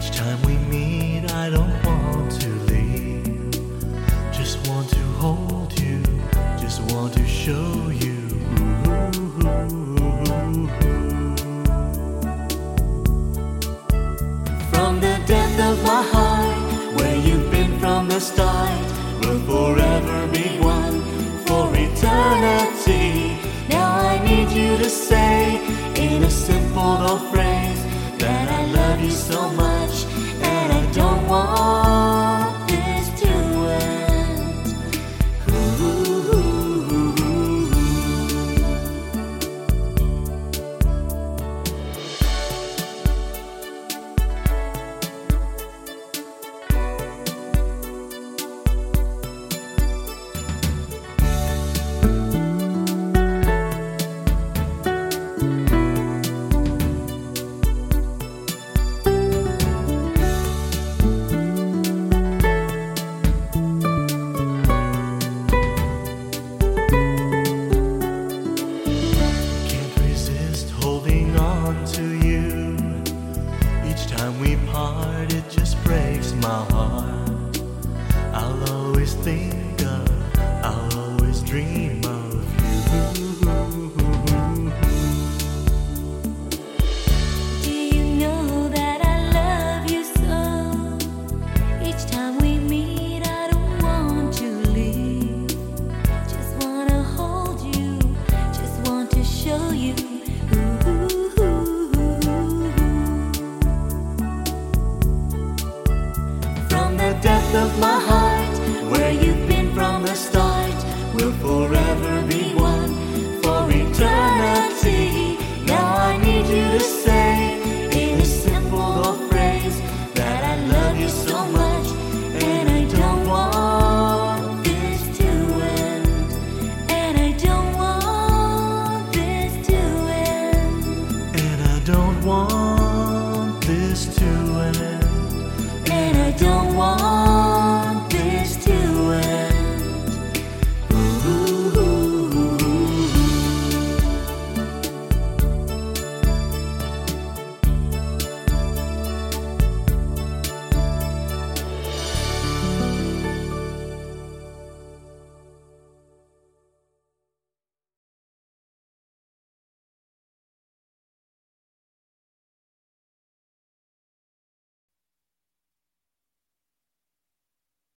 Each time we meet, I don't want to leave. Just want to hold you, just want to show you. From the depth of my heart, where you've been from the start, we'll forever be one for eternity. Now I need you to say in a simple old phrase that I love you so much and I don't want this to end. Holding on to you. Each time we part, it just breaks my heart. I'll always think of, I'll always dream of you. Do you know that I love you so? Each time we meet, I don't want to leave. Just wanna hold you, just want to show you. From the depth of my heart,